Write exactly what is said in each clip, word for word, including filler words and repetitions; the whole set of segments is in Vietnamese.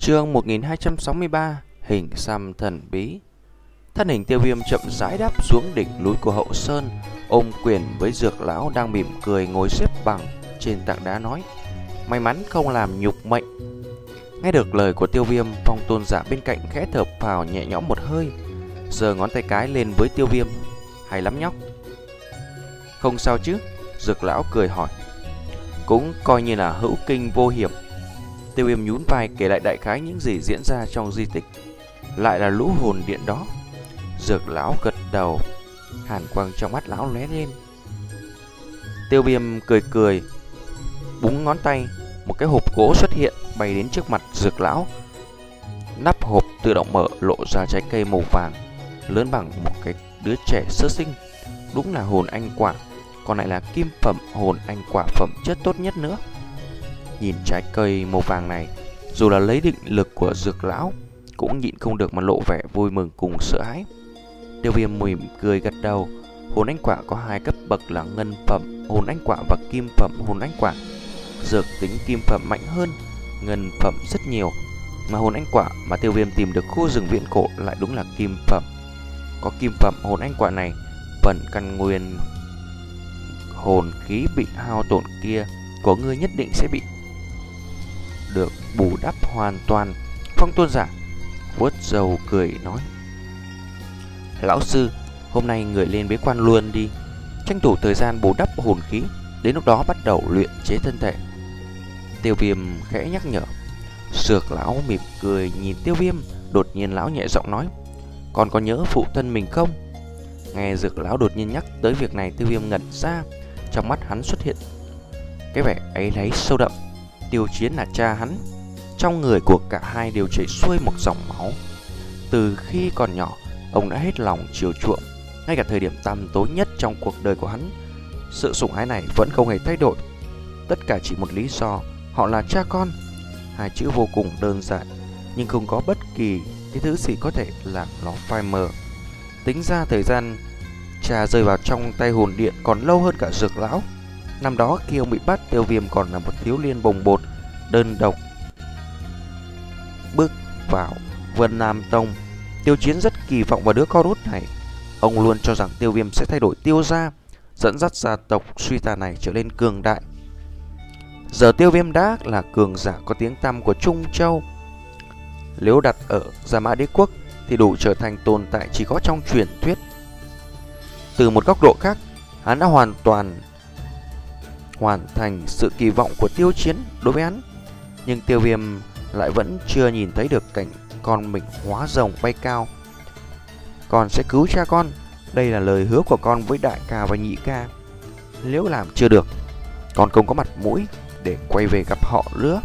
Chương một nghìn hai trăm sáu mươi ba. Hình xăm thần bí. Thân hình Tiêu Viêm chậm rãi đáp xuống đỉnh núi của Hậu Sơn, ôm quyền với Dược lão đang mỉm cười ngồi xếp bằng trên tảng đá nói: may mắn không làm nhục mệnh. Nghe được lời của Tiêu Viêm, Phong tôn giả bên cạnh khẽ thở phào nhẹ nhõm một hơi, giơ ngón tay cái lên với Tiêu Viêm: hay lắm nhóc. Không sao chứ? Dược lão cười hỏi. Cũng coi như là hữu kinh vô hiểm. Tiêu Viêm nhún vai kể lại đại khái những gì diễn ra trong di tích. Lại là lũ hồn điện đó. Dược lão gật đầu, hàn quang trong mắt lão lóe lên. Tiêu Viêm cười cười, búng ngón tay, một cái hộp gỗ xuất hiện bay đến trước mặt Dược lão. Nắp hộp tự động mở, lộ ra trái cây màu vàng lớn bằng một cái đứa trẻ sơ sinh. Đúng là hồn anh quả, còn lại là kim phẩm hồn anh quả phẩm chất tốt nhất nữa. Nhìn trái cây màu vàng này, dù là lấy định lực của Dược lão cũng nhịn không được mà lộ vẻ vui mừng cùng sợ hãi. Tiêu Viêm mỉm cười gật đầu. Hồn anh quả có hai cấp bậc là ngân phẩm hồn anh quả và kim phẩm hồn anh quả. Dược tính kim phẩm mạnh hơn ngân phẩm rất nhiều, mà hồn anh quả mà Tiêu Viêm tìm được khu rừng viễn cổ lại đúng là kim phẩm. Có kim phẩm hồn anh quả này, phần căn nguyên hồn khí bị hao tổn kia của ngươi nhất định sẽ bị được bù đắp hoàn toàn. Phong tôn giả vuốt râu cười nói: lão sư, hôm nay người lên bế quan luôn đi, tranh thủ thời gian bù đắp hồn khí, đến lúc đó bắt đầu luyện chế thân thể. Tiêu Viêm khẽ nhắc nhở. Dược lão mỉm cười nhìn Tiêu Viêm, đột nhiên lão nhẹ giọng nói: còn có nhớ phụ thân mình không? Nghe Dược lão đột nhiên nhắc tới việc này, Tiêu Viêm ngẩn ra, trong mắt hắn xuất hiện cái vẻ áy náy sâu đậm. Tiêu Chiến là cha hắn, trong người của cả hai đều chảy xuôi một dòng máu. Từ khi còn nhỏ, ông đã hết lòng chiều chuộng, ngay cả thời điểm tăm tối nhất trong cuộc đời của hắn, sự sủng ái này vẫn không hề thay đổi. Tất cả chỉ một lý do, họ là cha con. Hai chữ vô cùng đơn giản, nhưng không có bất kỳ cái thứ gì có thể làm nó phai mờ. Tính ra thời gian cha rơi vào trong tay hồn điện còn lâu hơn cả Dược lão. Năm đó khi ông bị bắt, Tiêu Viêm còn là một thiếu niên bồng bột, đơn độc bước vào Vân Nam Tông. Tiêu Chiến rất kỳ vọng vào đứa con út này. Ông luôn cho rằng Tiêu Viêm sẽ thay đổi Tiêu gia, dẫn dắt gia tộc suy tàn này trở nên cường đại. Giờ Tiêu Viêm đã là cường giả có tiếng tăm của Trung Châu. Nếu đặt ở Gia Mã Đế Quốc thì đủ trở thành tồn tại chỉ có trong truyền thuyết. Từ một góc độ khác, hắn đã hoàn toàn hoàn thành sự kỳ vọng của Tiêu Chiến đối với hắn. Nhưng Tiêu Viêm lại vẫn chưa nhìn thấy được cảnh con mình hóa rồng bay cao. Con sẽ cứu cha con, đây là lời hứa của con với đại ca và nhị ca. Nếu làm chưa được, con không có mặt mũi để quay về gặp họ nữa.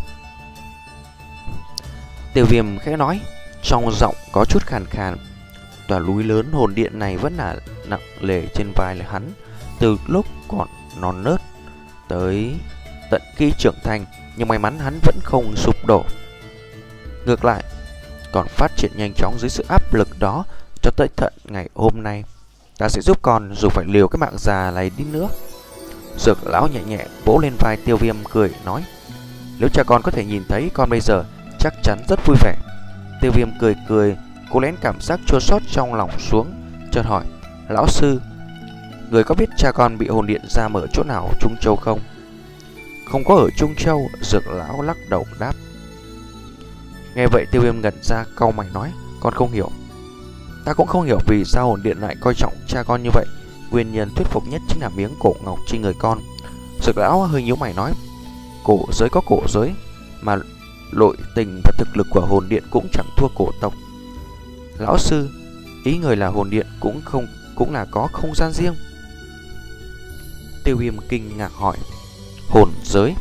Tiêu Viêm khẽ nói, trong giọng có chút khàn khàn. Tòa núi lớn hồn điện này vẫn là nặng nề trên vai là hắn, từ lúc còn non nớt tới tận khi trưởng thành. Nhưng may mắn hắn vẫn không sụp đổ, ngược lại còn phát triển nhanh chóng dưới sự áp lực đó. Cho tới tận ngày hôm nay, ta sẽ giúp con dù phải liều cái mạng già này đi nữa. Dược lão nhẹ nhẹ vỗ lên vai Tiêu Viêm cười nói: nếu cha con có thể nhìn thấy con bây giờ, chắc chắn rất vui vẻ. Tiêu Viêm cười cười, cố lén cảm giác chua xót trong lòng xuống, chợt hỏi: lão sư, người có biết cha con bị hồn điện giam ở chỗ nào Trung Châu không? Không có ở Trung Châu. Dược lão lắc đầu đáp. Nghe vậy Tiêu Viêm ngẩn ra, cau mày nói: con không hiểu. Ta cũng không hiểu vì sao hồn điện lại coi trọng cha con như vậy. Nguyên nhân thuyết phục nhất chính là miếng cổ ngọc trên người con. Dược lão hơi nhíu mày nói: cổ giới có cổ giới, mà nội tình và thực lực của hồn điện cũng chẳng thua cổ tộc. Lão sư, ý người là hồn điện cũng không cũng là có không gian riêng? Tiêu Viêm kinh ngạc hỏi: hồn giới?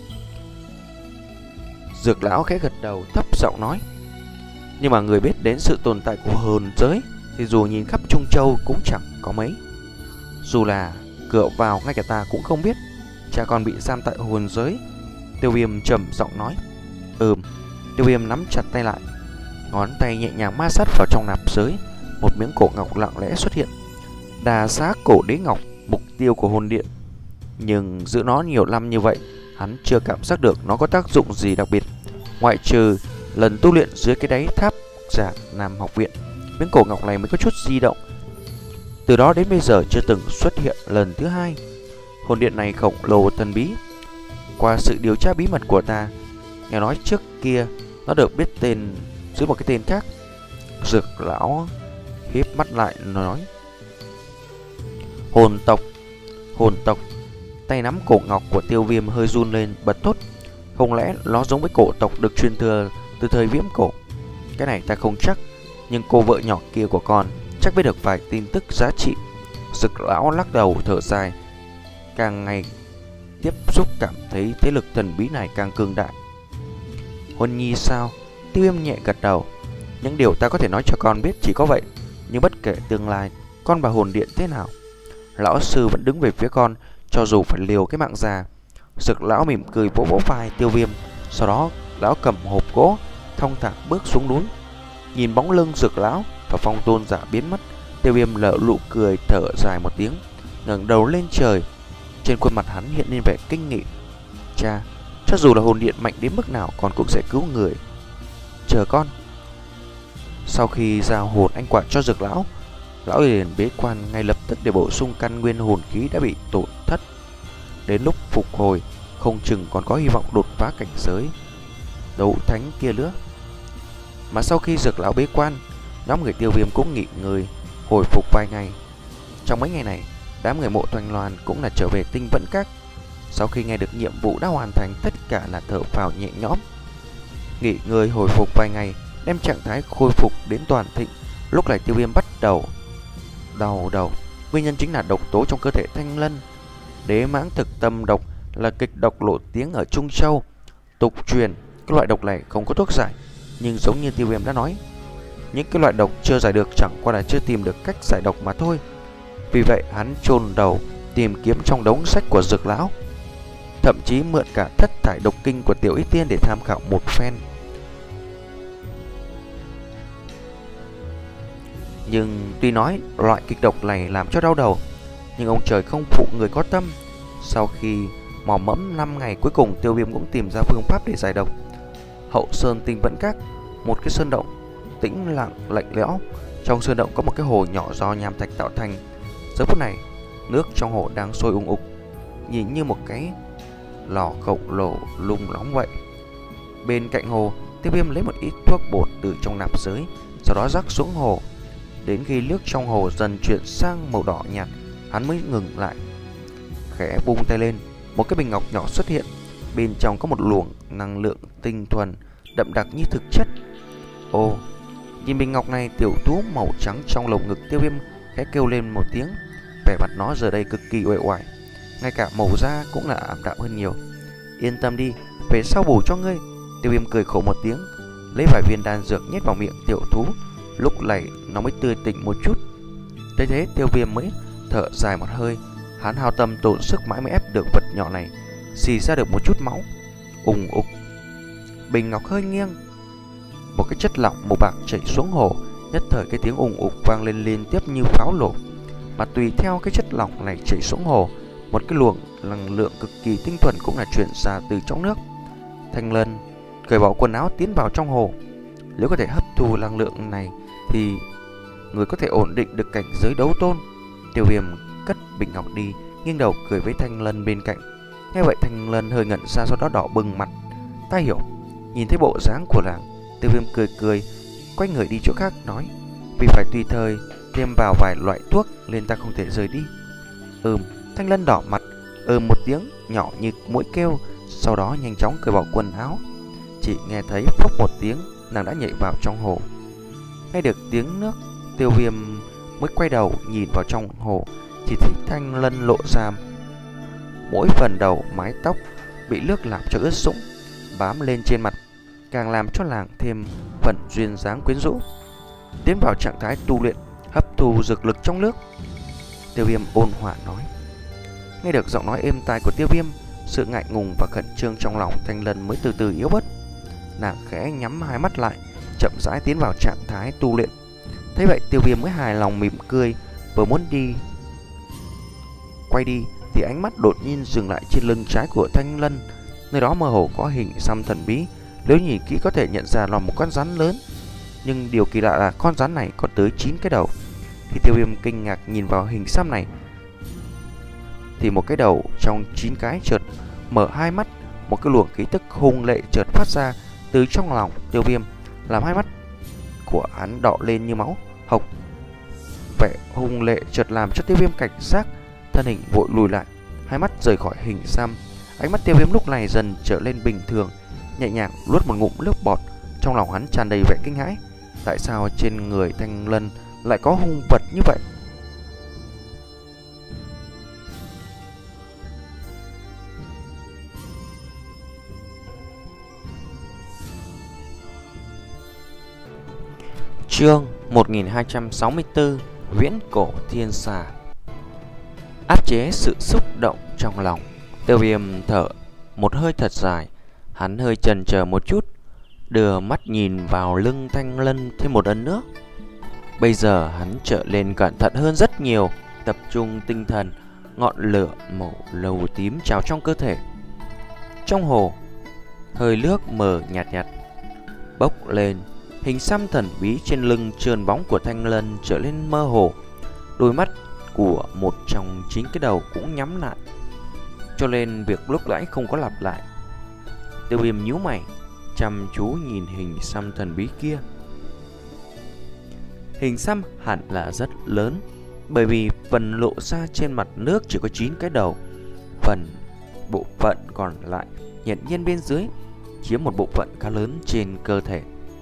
Dược lão khẽ gật đầu, thấp giọng nói: nhưng mà người biết đến sự tồn tại của hồn giới thì dù nhìn khắp Trung Châu cũng chẳng có mấy. Dù là cửa vào ngay cả ta cũng không biết. Cha con bị giam tại hồn giới. Tiêu Viêm trầm giọng nói. Ừm. Tiêu Viêm nắm chặt tay lại, ngón tay nhẹ nhàng ma sát vào trong nạp giới. Một miếng cổ ngọc lặng lẽ xuất hiện. Đà Giá Cổ Đế Ngọc, mục tiêu của hồn điện. Nhưng giữ nó nhiều năm như vậy, hắn chưa cảm giác được nó có tác dụng gì đặc biệt, ngoại trừ lần tu luyện dưới cái đáy tháp giả Nam học viện, miếng cổ ngọc này mới có chút di động. Từ đó đến bây giờ chưa từng xuất hiện lần thứ hai. Hồn điện này khổng lồ thần bí. Qua sự điều tra bí mật của ta, nghe nói trước kia nó được biết tên dưới một cái tên khác. Dược lão híp mắt lại nói: Hồn tộc. Hồn tộc. Tay nắm cổ ngọc của Tiêu Viêm hơi run lên, bật thốt: không lẽ nó giống với cổ tộc được truyền thừa từ thời viễn cổ? Cái này ta không chắc, nhưng cô vợ nhỏ kia của con chắc biết được vài tin tức giá trị. Dực lão lắc đầu thở dài. Càng ngày tiếp xúc cảm thấy thế lực thần bí này càng cường đại. Hồn nhi sao? Tiêu Viêm nhẹ gật đầu. Những điều ta có thể nói cho con biết chỉ có vậy. Nhưng bất kể tương lai con và hồn điện thế nào, lão sư vẫn đứng về phía con, cho dù phải liều cái mạng già. Dực lão mỉm cười vỗ vỗ vai Tiêu Viêm. Sau đó lão cầm hộp gỗ thong thả bước xuống núi. Nhìn bóng lưng Dực lão và Phong tôn giả biến mất, Tiêu Viêm lỡ nụ cười thở dài một tiếng, ngẩng đầu lên trời. Trên khuôn mặt hắn hiện lên vẻ kinh nghị. Cha, cho dù là hồn điện mạnh đến mức nào, con cũng sẽ cứu người. Chờ con. Sau khi giao hồn anh quả cho Dực lão, lão liền bế quan ngay lập tức để bổ sung căn nguyên hồn khí đã bị tổn thất. Đến lúc phục hồi, không chừng còn có hy vọng đột phá cảnh giới đấu thánh kia nữa. Mà sau khi Dực lão bế quan, nhóm người Tiêu Viêm cũng nghỉ ngơi hồi phục vài ngày. Trong mấy ngày này, đám người Mộ Toanh Loan cũng là trở về Tinh Vẫn Các. Sau khi nghe được nhiệm vụ đã hoàn thành, tất cả là thở phào nhẹ nhõm. Nghỉ ngơi hồi phục vài ngày, đem trạng thái khôi phục đến toàn thịnh. Lúc này Tiêu Viêm bắt đầu đau đầu. Nguyên nhân chính là độc tố trong cơ thể Thanh Lân. Đế mãng thực tâm độc là kịch độc nổi tiếng ở Trung Châu. Tục truyền cái loại độc này không có thuốc giải, nhưng giống như Tiêu Viêm đã nói, những cái loại độc chưa giải được chẳng qua là chưa tìm được cách giải độc mà thôi. Vì vậy hắn chôn đầu tìm kiếm trong đống sách của Dực lão, thậm chí mượn cả thất thải độc kinh của Tiểu Y Tiên để tham khảo một phen. Nhưng tuy nói loại kịch độc này làm cho đau đầu, nhưng ông trời không phụ người có tâm. Sau khi mò mẫm năm ngày, cuối cùng Tiêu Viêm cũng tìm ra phương pháp để giải độc. Hậu Sơn Tinh Vẫn Các, một cái sơn động tĩnh lặng lạnh lẽo. Trong sơn động có một cái hồ nhỏ do nham thạch tạo thành. Giờ phút này, nước trong hồ đang sôi ùng ục, nhìn như một cái lò khổng lồ lung nóng vậy. Bên cạnh hồ, Tiêu Viêm lấy một ít thuốc bột từ trong nạp giới, sau đó rắc xuống hồ. Đến khi nước trong hồ dần chuyển sang màu đỏ nhạt, hắn mới ngừng lại, khẽ bung tay lên. Một cái bình ngọc nhỏ xuất hiện, bên trong có một luồng năng lượng tinh thuần đậm đặc như thực chất. Ồ, nhìn bình ngọc này, tiểu thú màu trắng trong lồng ngực Tiêu Viêm khẽ kêu lên một tiếng. Vẻ mặt nó giờ đây cực kỳ uể oải, ngay cả màu da cũng là ảm đạm hơn nhiều. Yên tâm đi, về sau bù cho ngươi. Tiêu Viêm cười khổ một tiếng, lấy vài viên đan dược nhét vào miệng tiểu thú. Lúc này nó mới tươi tỉnh một chút. Thế thế Tiêu Viêm mới thở dài một hơi. Hắn hao tâm tổn sức mãi mới ép được vật nhỏ này xì ra được một chút máu. Ùng ục, bình ngọc hơi nghiêng, một cái chất lỏng màu bạc chảy xuống hồ. Nhất thời cái tiếng ùng ục vang lên liên tiếp như pháo nổ. Mà tùy theo cái chất lỏng này chảy xuống hồ, một cái luồng năng lượng cực kỳ tinh thuần cũng là chuyển ra từ trong nước. Thanh Lân cởi bỏ quần áo tiến vào trong hồ. Nếu có thể hấp thu năng lượng này thì người có thể ổn định được cảnh giới đấu tôn. Tiêu Viêm cất bình ngọc đi, nghiêng đầu cười với Thanh Lân bên cạnh. Nghe vậy Thanh Lân hơi ngẩn ra, sau đó đỏ bừng mặt. Ta hiểu. Nhìn thấy bộ dáng của nàng, Tiêu Viêm cười cười, quay người đi chỗ khác nói: vì phải tùy thời tiêm vào vài loại thuốc nên ta không thể rời đi. Ừm. Thanh Lân đỏ mặt, ừm một tiếng nhỏ như mũi kêu, sau đó nhanh chóng cởi bỏ quần áo. Chỉ nghe thấy phốc một tiếng, nàng đã nhảy vào trong hồ. Nghe được tiếng nước, Tiêu Viêm mới quay đầu nhìn vào trong hồ, chỉ thấy Thanh Lân lộ ra mỗi phần đầu mái tóc bị nước làm cho ướt sũng, bám lên trên mặt, càng làm cho nàng thêm phần duyên dáng quyến rũ. Tiến vào trạng thái tu luyện, hấp thu dược lực trong nước. Tiêu Viêm ôn hòa nói. Nghe được giọng nói êm tai của Tiêu Viêm, sự ngại ngùng và khẩn trương trong lòng Thanh Lân mới từ từ yếu bớt. Nàng khẽ nhắm hai mắt lại, chậm rãi tiến vào trạng thái tu luyện. Thế vậy Tiêu Viêm mới hài lòng mỉm cười, vừa muốn đi quay đi thì ánh mắt đột nhiên dừng lại trên lưng trái của Thanh Lân. Nơi đó mơ hồ có hình xăm thần bí, Nếu nhìn kỹ có thể nhận ra là một con rắn lớn, nhưng điều kỳ lạ là con rắn này có tới chín cái đầu. Khi Tiêu Viêm kinh ngạc nhìn vào hình xăm này thì một cái đầu trong chín cái chợt mở hai mắt, một cái luồng khí tức hung lệ chợt phát ra từ trong lòng Tiêu Viêm, làm hai mắt của hắn đỏ lên như máu hộc. Vẻ hung lệ chợt làm cho Tiêu Viêm cảnh giác, thân hình vội lùi lại, hai mắt rời khỏi hình xăm. Ánh mắt Tiêu Viêm lúc này dần trở lên bình thường, nhẹ nhàng nuốt một ngụm nước bọt. Trong lòng hắn tràn đầy vẻ kinh hãi, tại sao trên người Thanh Lân lại có hung vật như vậy? Chương một nghìn hai trăm sáu mươi tư: Viễn cổ thiên xà. Áp chế sự xúc động trong lòng, Tiêu Viêm thở một hơi thật dài. Hắn hơi chần chờ một chút, đưa mắt nhìn vào lưng Thanh Lân thêm một lần nữa. Bây giờ hắn trở lên cẩn thận hơn rất nhiều, tập trung tinh thần. Ngọn lửa màu nâu tím trào trong cơ thể. Trong hồ, hơi nước mờ nhạt nhạt bốc lên. Hình xăm thần bí trên lưng trơn bóng của Thanh Lân trở lên mơ hồ. Đôi mắt của một trong chín cái đầu cũng nhắm lại, cho nên việc lúc nãy không có lặp lại. Tiêu Viêm nhíu mày, chăm chú nhìn hình xăm thần bí kia. Hình xăm hẳn là rất lớn, bởi vì phần lộ ra trên mặt nước chỉ có chín cái đầu. Phần bộ phận còn lại hiển nhiên bên dưới chiếm một bộ phận khá lớn trên cơ thể.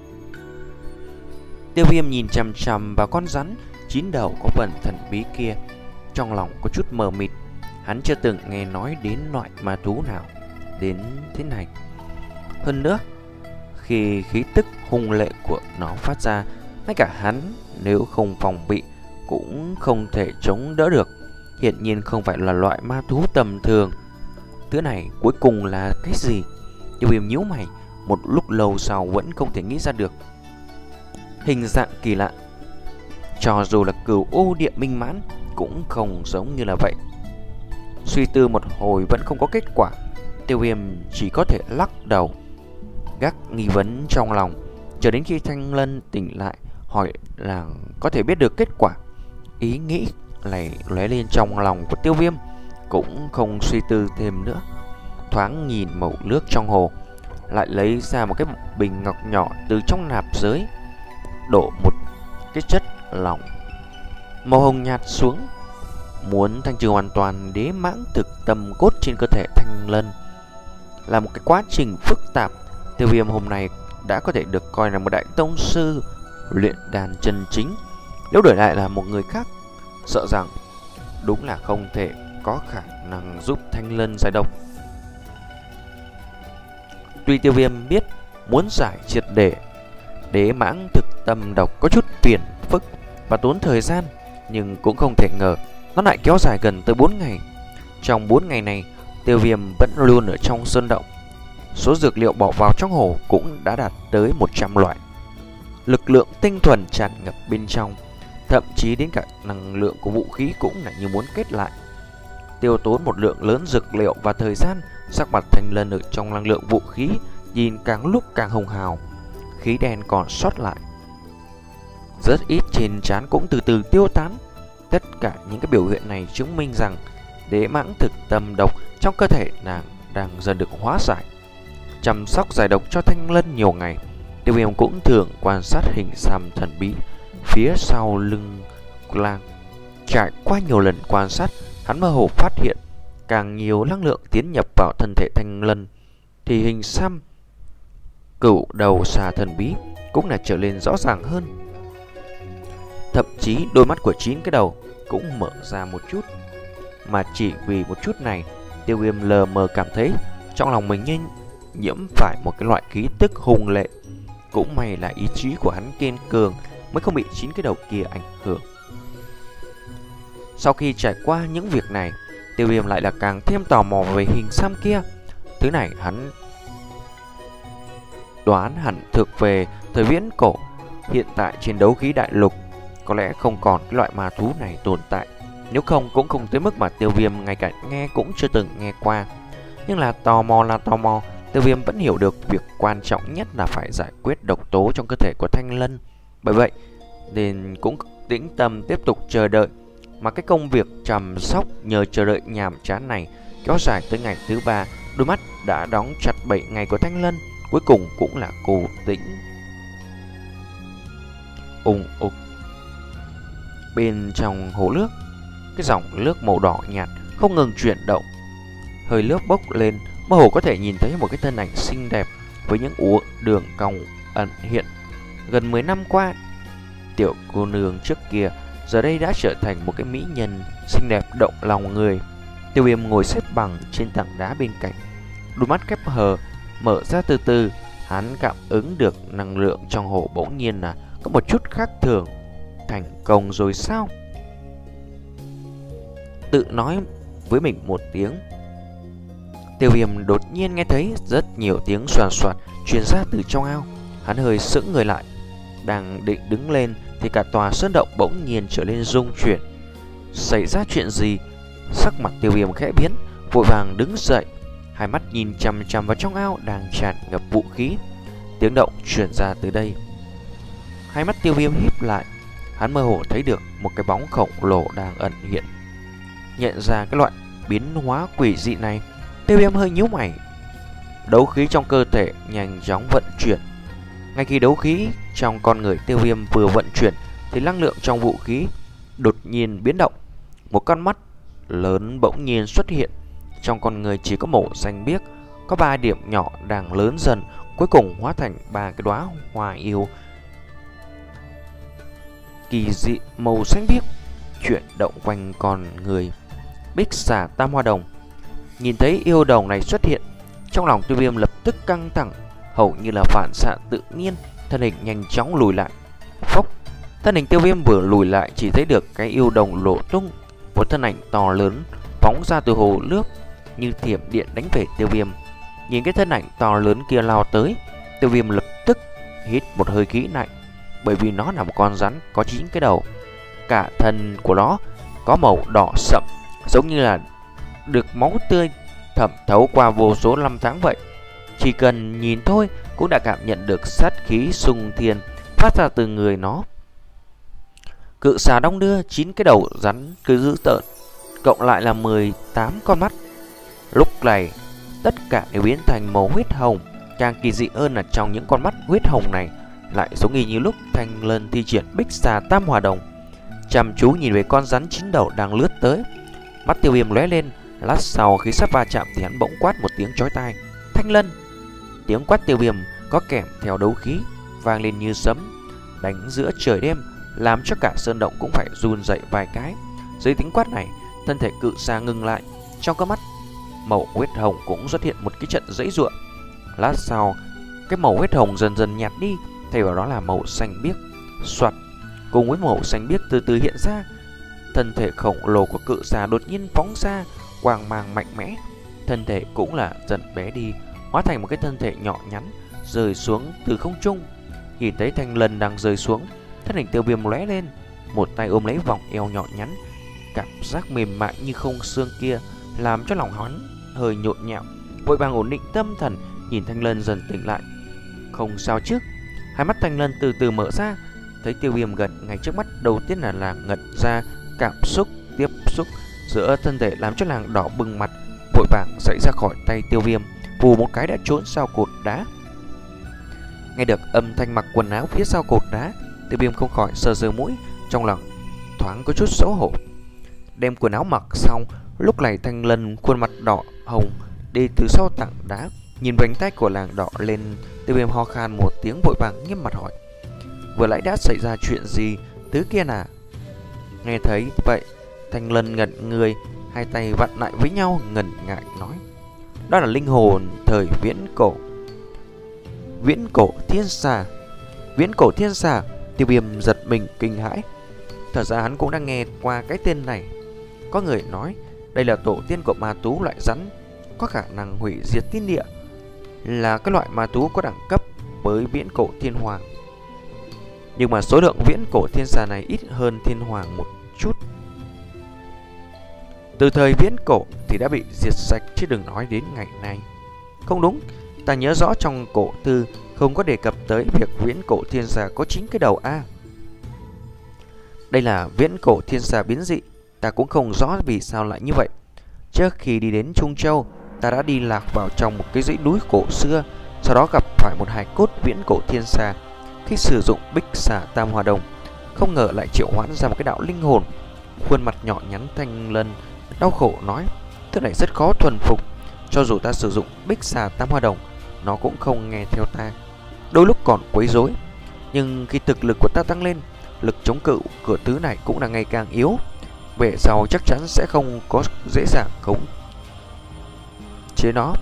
Tiêu Viêm nhìn chằm chằm vào con rắn chín đầu có phần thần bí kia, trong lòng có chút mờ mịt. Hắn chưa từng nghe nói đến loại ma thú nào đến thế này. Hơn nữa, khi khí tức hung lệ của nó phát ra, ngay cả hắn nếu không phòng bị cũng không thể chống đỡ được. Hiển nhiên không phải là loại ma thú tầm thường. Thứ này cuối cùng là cái gì? Tiêu Viêm nhíu mày, một lúc lâu sau vẫn không thể nghĩ ra được. Hình dạng kỳ lạ, cho dù là Cửu U Địa Minh Mãn cũng không giống như là vậy. Suy tư một hồi vẫn không có kết quả, Tiêu Viêm chỉ có thể lắc đầu, gác nghi vấn trong lòng, chờ đến khi Thanh Lân tỉnh lại hỏi là có thể biết được kết quả. Ý nghĩ này lóe lên trong lòng của Tiêu Viêm, cũng không suy tư thêm nữa. Thoáng nhìn màu nước trong hồ, lại lấy ra một cái bình ngọc nhỏ từ trong nạp giới, đổ một cái chất lỏng màu hồng nhạt xuống, muốn thanh trừ hoàn toàn đế mãng thực tâm cốt trên cơ thể Thanh Lân. Là một cái quá trình phức tạp. Tiêu Viêm hôm nay đã có thể được coi là một đại tông sư luyện đàn chân chính. Nếu đổi lại là một người khác, sợ rằng đúng là không thể có khả năng giúp Thanh Lân giải độc. Tuy Tiêu Viêm biết muốn giải triệt để đế mãng thực tâm độc có chút phiền phức và tốn thời gian, nhưng cũng không thể ngờ nó lại kéo dài gần tới bốn ngày. Trong bốn ngày này, Tiêu Viêm vẫn luôn ở trong sơn động. Số dược liệu bỏ vào trong hồ cũng đã đạt tới một trăm loại. Lực lượng tinh thuần tràn ngập bên trong, thậm chí đến cả năng lượng của vũ khí cũng là như muốn kết lại. Tiêu tốn một lượng lớn dược liệu và thời gian, sắc mặt Thanh Lân ở trong năng lượng vũ khí nhìn càng lúc càng hồng hào. Khí đen còn sót lại rất ít trên trán cũng từ từ tiêu tán. Tất cả những cái biểu hiện này chứng minh rằng đế mãng thực tâm độc trong cơ thể nàng đang dần được hóa giải. Chăm sóc giải độc cho Thanh Lân nhiều ngày, Tiêu Viêm cũng thường quan sát hình xăm thần bí phía sau lưng lang. Trải qua nhiều lần quan sát, hắn mơ hồ phát hiện càng nhiều năng lượng tiến nhập vào thân thể Thanh Lân thì hình xăm cửu đầu xà thần bí cũng là trở lên rõ ràng hơn. Thậm chí đôi mắt của chín cái đầu cũng mở ra một chút. Mà chỉ vì một chút này, Tiêu Viêm lờ mờ cảm thấy trong lòng mình như nhiễm phải một cái loại khí tức hung lệ. Cũng may là ý chí của hắn kiên cường mới không bị chín cái đầu kia ảnh hưởng. Sau khi trải qua những việc này, Tiêu Viêm lại là càng thêm tò mò về hình xăm kia. Thứ này hắn đoán hẳn thực về thời viễn cổ. Hiện tại trên đấu khí đại lục có lẽ không còn cái loại ma thú này tồn tại. Nếu không cũng không tới mức mà Tiêu Viêm ngay cả nghe cũng chưa từng nghe qua. Nhưng là tò mò là tò mò, Tiêu Viêm vẫn hiểu được việc quan trọng nhất là phải giải quyết độc tố trong cơ thể của Thanh Lân. Bởi vậy nên cũng tĩnh tâm tiếp tục chờ đợi. Mà cái công việc chăm sóc nhờ chờ đợi nhàm chán này kéo dài tới ngày thứ ba. Đôi mắt đã đóng chặt bảy ngày của Thanh Lân cuối cùng cũng là cô tĩnh. Ùng ục. Bên trong hồ nước, cái dòng nước màu đỏ nhạt không ngừng chuyển động. Hơi nước bốc lên, mơ hồ có thể nhìn thấy một cái thân ảnh xinh đẹp với những ủa đường cong ẩn hiện. Gần mười năm qua, tiểu cô nương trước kia giờ đây đã trở thành một cái mỹ nhân xinh đẹp động lòng người. Tiêu Viêm ngồi xếp bằng trên tảng đá bên cạnh, đôi mắt khép hờ mở ra từ từ. Hắn cảm ứng được năng lượng trong hồ bỗng nhiên là có một chút khác thường. Thành công rồi sao? Tự nói với mình một tiếng. Tiêu Viêm đột nhiên nghe thấy rất nhiều tiếng xoàn xoạt truyền ra từ trong ao. Hắn hơi sững người lại, đang định đứng lên thì cả tòa sơn động bỗng nhiên trở nên rung chuyển. Xảy ra chuyện gì? Sắc mặt Tiêu Viêm khẽ biến, vội vàng đứng dậy, hai mắt nhìn chằm chằm vào trong ao đang tràn ngập vũ khí. Tiếng động truyền ra từ đây. Hai mắt Tiêu Viêm híp lại, hắn mơ hồ thấy được một cái bóng khổng lồ đang ẩn hiện. Nhận ra cái loại biến hóa quỷ dị này, Tiêu Viêm hơi nhíu mày. Đấu khí trong cơ thể nhanh chóng vận chuyển. Ngay khi đấu khí trong con người Tiêu Viêm vừa vận chuyển thì năng lượng trong vũ khí đột nhiên biến động. Một con mắt lớn bỗng nhiên xuất hiện. Trong con người chỉ có màu xanh biếc, có ba điểm nhỏ đang lớn dần, cuối cùng hóa thành ba cái đóa hoa yêu kỳ dị màu xanh biếc chuyển động quanh con người. Bích xà tam hoa đồng. Nhìn thấy yêu đồng này xuất hiện, trong lòng Tiêu Viêm lập tức căng thẳng, hầu như là phản xạ tự nhiên, thân hình nhanh chóng lùi lại. Phốc, thân hình Tiêu Viêm vừa lùi lại chỉ thấy được cái yêu đồng lộ tung, một thân ảnh to lớn phóng ra từ hồ nước như thiểm điện đánh về Tiêu Viêm. Nhìn cái thân ảnh to lớn kia lao tới, Tiêu Viêm lập tức hít một hơi khí lạnh, bởi vì nó là một con rắn có chín cái đầu. Cả thân của nó có màu đỏ sậm, giống như là được máu tươi thẩm thấu qua vô số năm tháng vậy. Chỉ cần nhìn thôi cũng đã cảm nhận được sát khí sung thiên phát ra từ người nó. Cự xà đong đưa, chín cái đầu rắn cứ dữ tợn, cộng lại là mười tám con mắt. Lúc này tất cả đều biến thành màu huyết hồng. Càng kỳ dị hơn là trong những con mắt huyết hồng này lại giống y như lúc Thanh Lân thi triển Bích xà tam hòa đồng, chăm chú nhìn về con rắn chín đầu đang lướt tới. Mắt Tiêu Viêm lóe lên, lát sau khi sắp va chạm thì hắn bỗng quát một tiếng chói tai: Thanh Lân! Tiếng quát Tiêu Viêm có kèm theo đấu khí vang lên như sấm đánh giữa trời đêm, làm cho cả sơn động cũng phải run dậy vài cái. Dưới tiếng quát này, thân thể cự xà ngừng lại, trong các mắt màu huyết hồng cũng xuất hiện một cái trận giãy giụa. Lát sau, cái màu huyết hồng dần dần nhạt đi, thay vào đó là màu xanh biếc. Soạt, cùng với màu xanh biếc từ từ hiện ra, thân thể khổng lồ của cự xà đột nhiên phóng ra quang mang mạnh mẽ. Thân thể cũng là dần bé đi, hóa thành một cái thân thể nhỏ nhắn rơi xuống từ không trung. Nhìn thấy Thanh Lân đang rơi xuống, thân hình Tiêu Viêm lóe lên, một tay ôm lấy vòng eo nhỏ nhắn. Cảm giác mềm mại như không xương kia làm cho lòng hắn hơi nhộn nhạo, vội vàng ổn định tâm thần, nhìn Thanh Lân dần tỉnh lại. Không sao chứ? Hai mắt Thanh Lân từ từ mở ra, thấy Tiêu Viêm gần ngay trước mắt, đầu tiên là nàng ngẩn ra, cảm xúc tiếp xúc giữa thân thể làm cho nàng đỏ bừng mặt, vội vàng giãy ra khỏi tay Tiêu Viêm, vù một cái đã trốn sau cột đá. Nghe được âm thanh mặc quần áo phía sau cột đá, Tiêu Viêm không khỏi sờ sờ mũi, trong lòng thoáng có chút xấu hổ. Đem quần áo mặc xong, lúc này Thanh Lân khuôn mặt đỏ hồng đi từ sau tảng đá, nhìn vành tay của nàng đỏ lên. Tiêu Viêm ho khan một tiếng, vội vàng nghiêm mặt hỏi: vừa nãy đã xảy ra chuyện gì? Thứ kia à? Nghe thấy vậy, Thanh Lân ngẩn người, hai tay vặn lại với nhau, ngần ngại nói: đó là linh hồn thời viễn cổ. Viễn cổ thiên xà. Viễn cổ thiên xà. Tiêu Viêm giật mình kinh hãi. Thật ra hắn cũng đang nghe qua cái tên này. Có người nói đây là tổ tiên của ma tú loại rắn có khả năng hủy diệt thiên địa, là cái loại ma tú có đẳng cấp với viễn cổ thiên hoàng. Nhưng mà số lượng viễn cổ thiên xà này ít hơn thiên hoàng một chút. Từ thời viễn cổ thì đã bị diệt sạch, chứ đừng nói đến ngày nay. Không đúng, Ta nhớ rõ trong cổ thư không có đề cập tới việc viễn cổ thiên xà có chín cái đầu a. Đây là viễn cổ thiên xà biến dị, ta cũng không rõ vì sao lại như vậy. Trước khi đi đến Trung Châu, ta đã đi lạc vào trong một cái dãy núi cổ xưa, sau đó gặp phải một hài cốt viễn cổ thiên xà. Khi sử dụng bích xà tam hoa đồng, không ngờ lại triệu hoãn ra một cái đạo linh hồn. Khuôn mặt nhỏ nhắn Thanh Lân đau khổ nói, thứ này rất khó thuần phục, cho dù ta sử dụng bích xà tam hoa đồng, nó cũng không nghe theo ta, đôi lúc còn quấy rối. Nhưng khi thực lực của ta tăng lên, lực chống cự của thứ này cũng là ngày càng yếu. Về sau chắc chắn sẽ không có dễ dàng khống chế nó.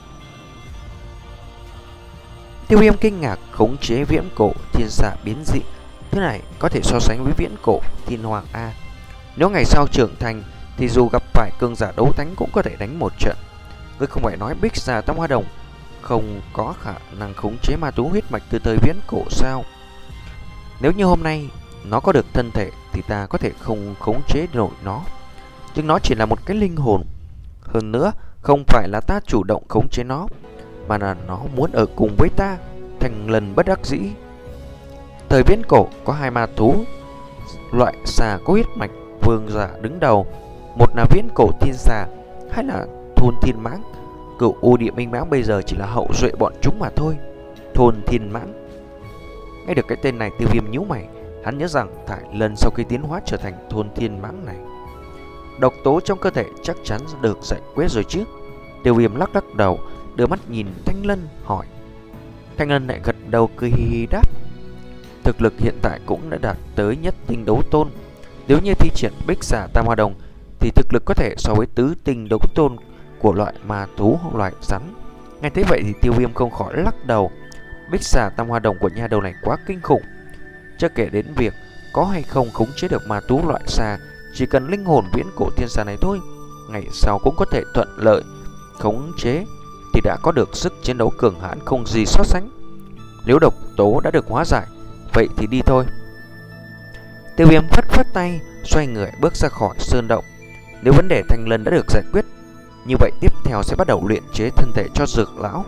Tiêu Viêm kinh ngạc, khống chế viễn cổ thiên xà biến dị, thứ này có thể so sánh với viễn cổ thiên hoàng A. Nếu ngày sau trưởng thành thì dù gặp phải cường giả đấu thánh cũng có thể đánh một trận. Ngươi không phải nói bích xà tam hoa đồng không có khả năng khống chế ma thú huyết mạch từ thời viễn cổ sao? Nếu như hôm nay nó có được thân thể thì ta có thể không khống chế nổi nó, nhưng nó chỉ là một cái linh hồn. Hơn nữa, không phải là ta chủ động khống chế nó, mà là nó muốn ở cùng với ta. Thanh Lân bất đắc dĩ. Thời viễn cổ có hai ma thú loại xà có huyết mạch vương giả đứng đầu, một là viễn cổ thiên xà, hay là thôn thiên mãng. Cửu U Địa Minh Mãng bây giờ chỉ là hậu duệ bọn chúng mà thôi. Thôn thiên mãng. Nghe được cái tên này, Tiêu Viêm nhíu mày. Hắn nhớ rằng Thải Lân sau khi tiến hóa trở thành thôn thiên mãng này, độc tố trong cơ thể chắc chắn được giải quyết rồi chứ. Tiêu Viêm lắc lắc đầu, đưa mắt nhìn Thanh Lân hỏi. Thanh Lân lại gật đầu cười hì hì đáp, thực lực hiện tại cũng đã đạt tới nhất tinh đấu tôn. Nếu như thi triển bích xà tam hoa đồng thì thực lực có thể so với tứ tinh đấu tôn của loại ma thú loại rắn. Nghe thấy vậy thì Tiêu Viêm không khỏi lắc đầu. Bích xà tam hoa đồng của nha đầu này quá kinh khủng. Chưa kể đến việc có hay không khống chế được ma thú loại xà, chỉ cần linh hồn viễn cổ thiên xà này thôi, ngày sau cũng có thể thuận lợi khống chế thì đã có được sức chiến đấu cường hãn không gì so sánh. Nếu độc tố đã được hóa giải, vậy thì đi thôi. Tiêu Viêm phất phất tay, xoay người bước ra khỏi sơn động. Nếu vấn đề Thanh Lân đã được giải quyết, như vậy tiếp theo sẽ bắt đầu luyện chế thân thể cho Dược lão.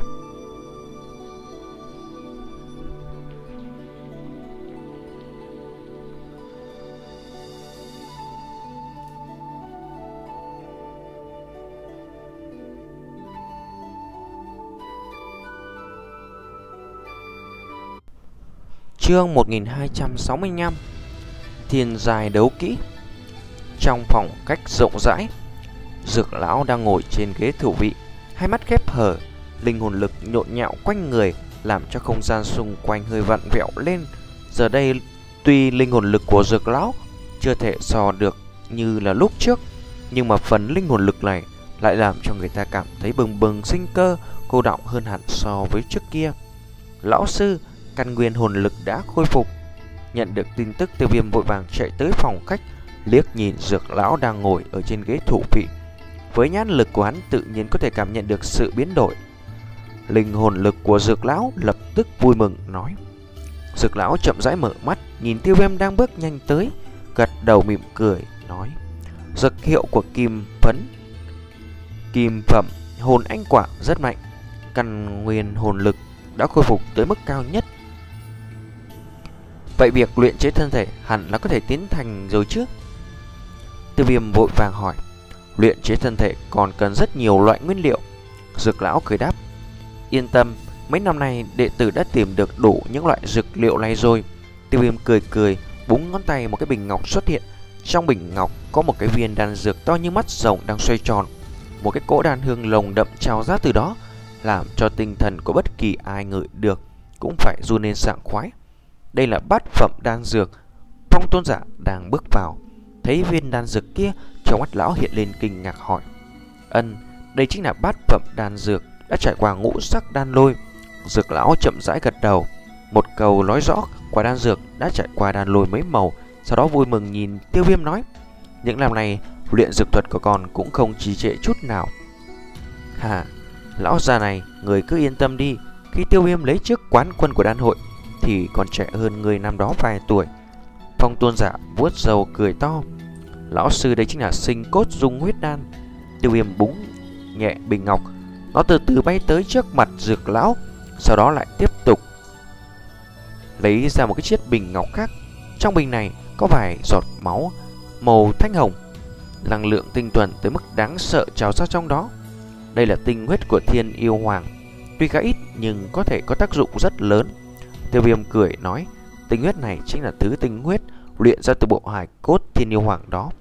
Chương một nghìn hai trăm sáu mươi lăm. Thiên giai đấu kỹ. Trong phòng cách rộng rãi, Dược lão đang ngồi trên ghế thủ vị, hai mắt khép hờ, linh hồn lực nhộn nhạo quanh người, làm cho không gian xung quanh hơi vặn vẹo lên. Giờ đây, tuy linh hồn lực của Dược lão chưa thể so được như là lúc trước, nhưng mà phần linh hồn lực này lại làm cho người ta cảm thấy bừng bừng sinh cơ, cô đọng hơn hẳn so với trước kia. Lão sư, căn nguyên hồn lực đã khôi phục. Nhận được tin tức, Tiêu Viêm vội vàng chạy tới phòng khách, liếc nhìn Dược lão đang ngồi ở trên ghế thủ vị. Với nhãn lực của hắn tự nhiên có thể cảm nhận được sự biến đổi. Linh hồn lực của Dược lão lập tức vui mừng nói. Dược lão chậm rãi mở mắt, nhìn Tiêu Viêm đang bước nhanh tới, gật đầu mỉm cười nói: dược hiệu của kim phấn kim phẩm hồn anh quả rất mạnh, căn nguyên hồn lực đã khôi phục tới mức cao nhất. Vậy việc luyện chế thân thể hẳn là có thể tiến hành rồi chứ? Tiêu Viêm vội vàng hỏi. Luyện chế thân thể còn cần rất nhiều loại nguyên liệu. Dược lão cười đáp. Yên tâm, mấy năm nay đệ tử đã tìm được đủ những loại dược liệu này rồi. Tiêu Viêm cười cười, búng ngón tay, một cái bình ngọc xuất hiện. Trong bình ngọc có một cái viên đan dược to như mắt rồng đang xoay tròn. Một cái cỗ đan hương lồng đậm trào ra từ đó, làm cho tinh thần của bất kỳ ai ngửi được cũng phải run lên sảng khoái. Đây là bát phẩm đan dược. Phong tôn giả đang bước vào, thấy viên đan dược kia, trong mắt lão hiện lên kinh ngạc hỏi. Ân, đây chính là bát phẩm đan dược đã trải qua ngũ sắc đan lôi. Dược lão chậm rãi gật đầu, một câu nói rõ quả đan dược đã trải qua đan lôi mấy màu. Sau đó vui mừng nhìn Tiêu Viêm nói, những năm này luyện dược thuật của con cũng không trì trệ chút nào. Hà, lão già này, người cứ yên tâm đi. Khi Tiêu Viêm lấy chức quán quân của đan hội thì còn trẻ hơn người năm đó vài tuổi. Phong tôn giả vuốt râu cười to. Lão sư đây chính là sinh cốt dung huyết đan. Tiêu Viêm búng nhẹ bình ngọc, Nó từ từ bay tới trước mặt Dược lão, sau đó lại tiếp tục lấy ra một cái chiếc bình ngọc khác. Trong bình này có vài giọt máu màu thanh hồng, năng lượng tinh thuần tới mức đáng sợ trào ra trong đó. Đây là tinh huyết của Thiên Yêu Hoàng, tuy khá ít nhưng có thể có tác dụng rất lớn. Tiêu Viêm cười nói, tinh huyết này chính là thứ tinh huyết luyện ra từ bộ hài cốt Thiên Yêu Hoàng đó.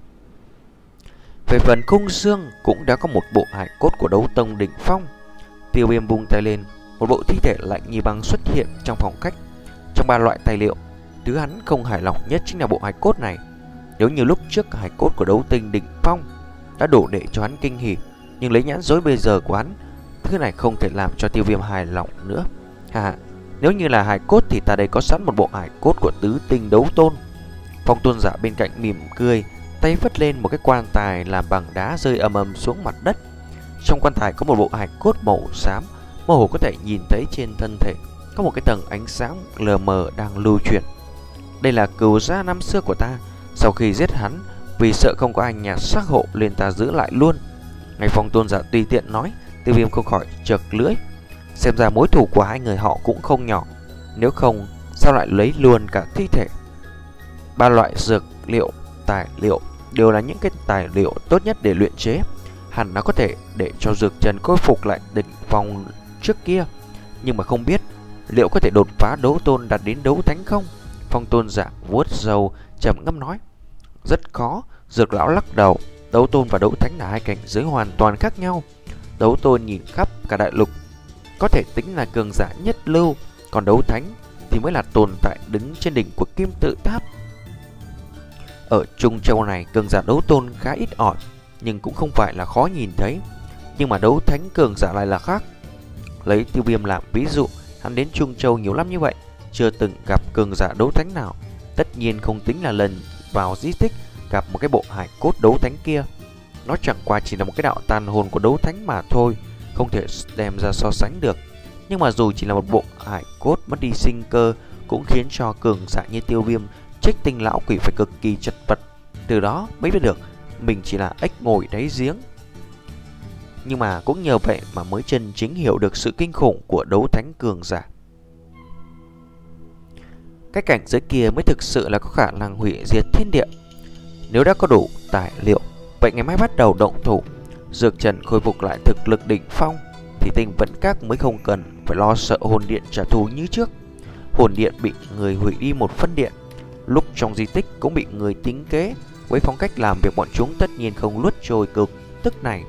Về phần khung xương cũng đã có một bộ hài cốt của đấu tông đỉnh phong. Tiêu Viêm vung tay lên, một bộ thi thể lạnh như băng xuất hiện trong phòng khách. Trong ba loại tài liệu, thứ hắn không hài lòng nhất chính là bộ hài cốt này. Nếu như lúc trước hài cốt của đấu tinh đỉnh phong đã đủ để cho hắn kinh hỉ, nhưng lấy nhãn dối bây giờ của hắn, thứ này không thể làm cho Tiêu Viêm hài lòng nữa. Hà, nếu như là hài cốt thì ta đây có sẵn một bộ hài cốt của tứ tinh đấu tôn. Phong Tôn Giả bên cạnh mỉm cười, tay vất lên một cái quan tài làm bằng đá rơi ầm ầm xuống mặt đất. Trong quan tài có một bộ hài cốt màu xám, mơ hồ có thể nhìn thấy trên thân thể có một cái tầng ánh sáng lờ mờ đang lưu chuyển. Đây là cừu gia năm xưa của ta, sau khi giết hắn, vì sợ không có anh nhà xác hộ nên ta giữ lại luôn. Ngay Phong Tôn Giả tùy tiện nói, Tiêu Viêm không khỏi chợt lưỡi. Xem ra mối thù của hai người họ cũng không nhỏ, nếu không sao lại lấy luôn cả thi thể. Ba loại dược liệu, tài liệu đều là những cái tài liệu tốt nhất để luyện chế, hẳn nó có thể để cho dược trần khôi phục lại đỉnh phong trước kia. Nhưng mà không biết liệu có thể đột phá đấu tôn đạt đến đấu thánh không? Phong Tôn Giả vuốt râu trầm ngâm nói, rất khó. Dược lão lắc đầu, đấu tôn và đấu thánh là hai cảnh giới hoàn toàn khác nhau. Đấu tôn nhìn khắp cả đại lục có thể tính là cường giả nhất lưu, còn đấu thánh thì mới là tồn tại đứng trên đỉnh của kim tự tháp. Ở Trung Châu này, cường giả đấu tôn khá ít ỏi, nhưng cũng không phải là khó nhìn thấy. Nhưng mà đấu thánh cường giả lại là khác. Lấy Tiêu Viêm làm ví dụ, hắn đến Trung Châu nhiều lắm như vậy, chưa từng gặp cường giả đấu thánh nào. Tất nhiên không tính là lần vào di tích gặp một cái bộ hài cốt đấu thánh kia. Nó chẳng qua chỉ là một cái đạo tàn hồn của đấu thánh mà thôi, không thể đem ra so sánh được. Nhưng mà dù chỉ là một bộ hài cốt mất đi sinh cơ, cũng khiến cho cường giả như Tiêu Viêm Trích Tinh lão quỷ phải cực kỳ chật vật. Từ đó mới biết được mình chỉ là ếch ngồi đáy giếng. Nhưng mà cũng nhờ vậy mà mới chân chính hiểu được sự kinh khủng của đấu thánh cường giả. Cái cảnh giới kia mới thực sự là có khả năng hủy diệt thiên địa. Nếu đã có đủ tài liệu, vậy ngày mai bắt đầu động thủ. Dược trần khôi phục lại thực lực đỉnh phong thì Tinh Vẫn Các mới không cần phải lo sợ hồn điện trả thù như trước. Hồn điện bị người hủy đi một phân điện, lúc trong di tích cũng bị người tính kế. Với phong cách làm việc bọn chúng tất nhiên không luốt trôi cực tức này.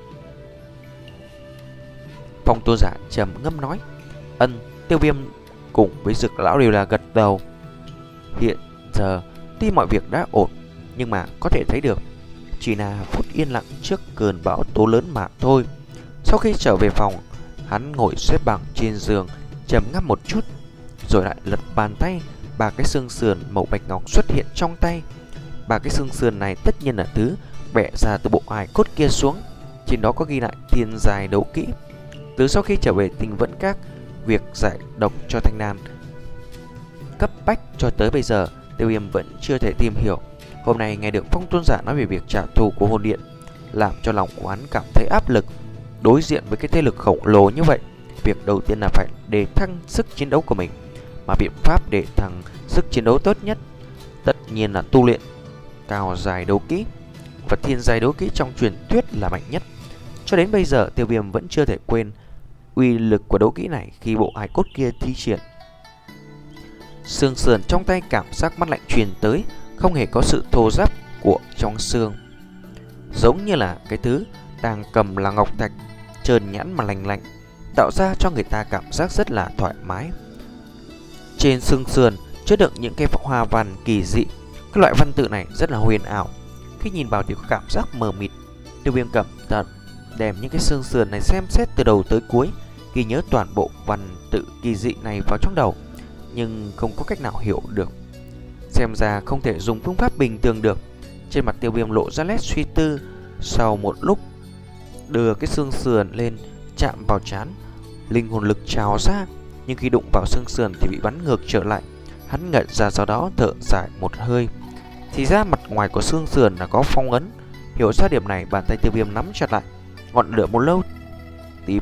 Phong Tôn Giả trầm ngâm nói, ân. Tiêu Viêm cùng với Dược lão đều là gật đầu. Hiện giờ tuy mọi việc đã ổn, nhưng mà có thể thấy được chỉ là phút yên lặng trước cơn bão tố lớn mà thôi. Sau khi trở về phòng, hắn ngồi xếp bằng trên giường, trầm ngâm một chút, rồi lại lật bàn tay. Ba cái xương sườn màu bạch ngọc xuất hiện trong tay. Ba cái xương sườn này tất nhiên là thứ bẻ ra từ bộ hài cốt kia xuống. Trên đó có ghi lại thiên giai đấu kỹ. Từ sau khi trở về Tinh Vẫn Các, việc giải độc cho Thanh Nan cấp bách cho tới bây giờ, Tiêu Viêm vẫn chưa thể tìm hiểu. Hôm nay nghe được Phong Tôn Giả nói về việc trả thù của hồn điện, làm cho lòng của hắn cảm thấy áp lực. Đối diện với cái thế lực khổng lồ như vậy, việc đầu tiên là phải đề thăng sức chiến đấu của mình. Mà biện pháp để thăng sức chiến đấu tốt nhất tất nhiên là tu luyện cao giai đấu kỹ. Và thiên giai đấu kỹ trong truyền thuyết là mạnh nhất. Cho đến bây giờ Tiêu Viêm vẫn chưa thể quên uy lực của đấu kỹ này khi bộ hài cốt kia thi triển. Xương sườn trong tay cảm giác mắt lạnh truyền tới, không hề có sự thô ráp của trong xương, giống như là cái thứ đang cầm là ngọc thạch, trơn nhẵn mà lành lạnh, tạo ra cho người ta cảm giác rất là thoải mái. Trên xương sườn chứa đựng những cái hoa văn kỳ dị. Các loại văn tự này rất là huyền ảo, khi nhìn vào thì có cảm giác mờ mịt. Tiêu Viêm cẩn thận đem những cái xương sườn này xem xét từ đầu tới cuối, ghi nhớ toàn bộ văn tự kỳ dị này vào trong đầu, nhưng không có cách nào hiểu được. Xem ra không thể dùng phương pháp bình thường được. Trên mặt Tiêu Viêm lộ ra nét suy tư. Sau một lúc đưa cái xương sườn lên chạm vào trán, linh hồn lực trào ra, nhưng khi đụng vào xương sườn thì bị bắn ngược trở lại. Hắn ngẩn ra, sau đó thở dài một hơi. Thì ra mặt ngoài của xương sườn là có phong ấn. Hiểu ra điểm này, bàn tay Tiêu Viêm nắm chặt lại. Ngọn lửa một lâu tím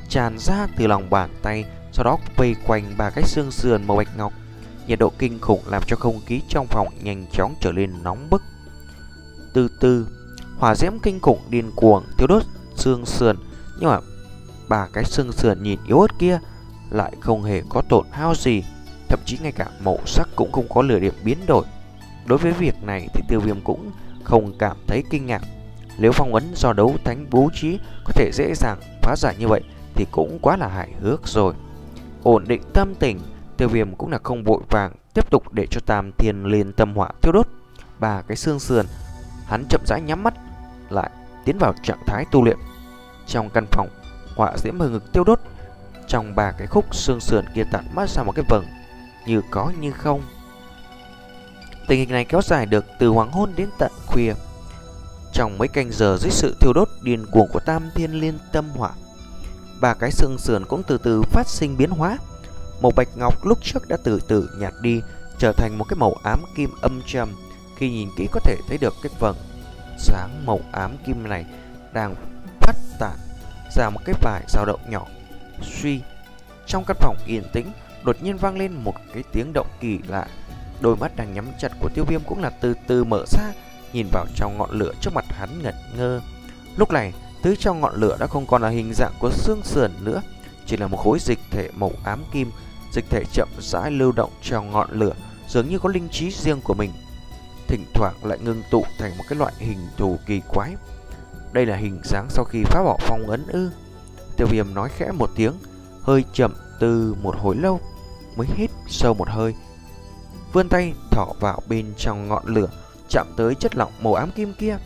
tràn ra từ lòng bàn tay, sau đó vây quanh ba cái xương sườn màu bạch ngọc. Nhiệt độ kinh khủng làm cho không khí trong phòng nhanh chóng trở nên nóng bức. Từ từ, hỏa diễm kinh khủng điên cuồng thiêu đốt xương sườn, nhưng mà ba cái xương sườn nhìn yếu ớt kia lại không hề có tổn hao gì, thậm chí ngay cả màu sắc cũng không có nửa điểm biến đổi. Đối với việc này thì Tiêu Viêm cũng không cảm thấy kinh ngạc. Nếu phong ấn do đấu thánh bố trí có thể dễ dàng phá giải như vậy thì cũng quá là hài hước rồi. Ổn định tâm tình, Tiêu Viêm cũng là không vội vàng tiếp tục để cho Tam Thiên Liên Tâm Hỏa thiêu đốt ba cái xương sườn. Hắn chậm rãi nhắm mắt lại, tiến vào trạng thái tu luyện. Trong căn phòng, hỏa diễm hừng hực tiêu đốt, trong ba cái khúc xương sườn kia tản mát ra một cái vầng như có như không. Tình hình này kéo dài được từ hoàng hôn đến tận khuya. Trong mấy canh giờ dưới sự thiêu đốt điên cuồng của Tam Thiên Liên Tâm Hỏa, ba cái xương sườn cũng từ từ phát sinh biến hóa. Màu bạch ngọc lúc trước đã từ từ nhạt đi, trở thành một cái màu ám kim âm trầm. Khi nhìn kỹ có thể thấy được cái vầng sáng màu ám kim này đang phát tản ra một cái vài dao động nhỏ. Suy, trong căn phòng yên tĩnh đột nhiên vang lên một cái tiếng động kỳ lạ. Đôi mắt đang nhắm chặt của Tiêu Viêm cũng là từ từ mở ra, nhìn vào trong ngọn lửa trước mặt hắn ngẩn ngơ. Lúc này, thứ trong ngọn lửa đã không còn là hình dạng của xương sườn nữa, chỉ là một khối dịch thể màu ám kim. Dịch thể chậm rãi lưu động trong ngọn lửa, dường như có linh trí riêng của mình, thỉnh thoảng lại ngưng tụ thành một cái loại hình thù kỳ quái. Đây là hình dáng sau khi phá bỏ phong ấn ư? Tiêu Viêm nói khẽ một tiếng, hơi chậm từ một hồi lâu mới hít sâu một hơi, vươn tay thỏ vào bên trong ngọn lửa, chạm tới chất lỏng màu ám kim kia.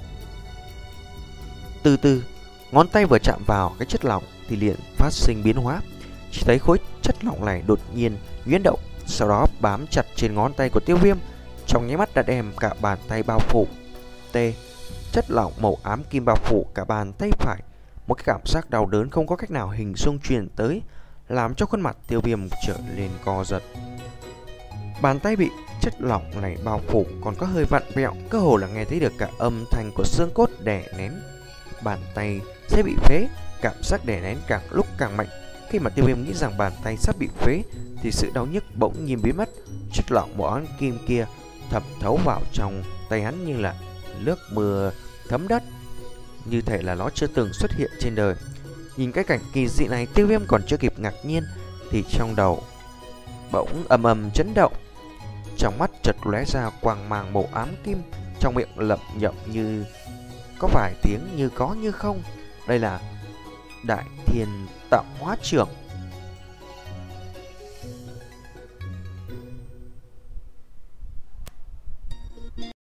Từ từ, ngón tay vừa chạm vào cái chất lỏng thì liền phát sinh biến hóa. Chỉ thấy khối chất lỏng này đột nhiên nhuyễn động, sau đó bám chặt trên ngón tay của Tiêu Viêm, trong nháy mắt đã đem cả bàn tay bao phủ. T. Chất lỏng màu ám kim bao phủ cả bàn tay phải. Một cái cảm giác đau đớn không có cách nào hình dung truyền tới, làm cho khuôn mặt Tiêu Viêm trở lên co giật. Bàn tay bị chất lỏng này bao phủ còn có hơi vặn vẹo, cơ hồ là nghe thấy được cả âm thanh của xương cốt đè nén. Bàn tay sẽ bị phế, cảm giác đè nén càng lúc càng mạnh. Khi mà Tiêu Viêm nghĩ rằng bàn tay sắp bị phế thì sự đau nhức bỗng nhiên biến mất. Chất lỏng màu ám kim kia thẩm thấu vào trong tay hắn như là nước mưa thấm đất, như thể là nó chưa từng xuất hiện trên đời. Nhìn cái cảnh kỳ dị này, Tiêu Viêm còn chưa kịp ngạc nhiên thì trong đầu bỗng ầm ầm chấn động. Trong mắt chợt lóe ra quang mang màu ám kim, trong miệng lẩm nhẩm như có vài tiếng như có như không. Đây là Đại Thiên Tạo Hóa Trưởng.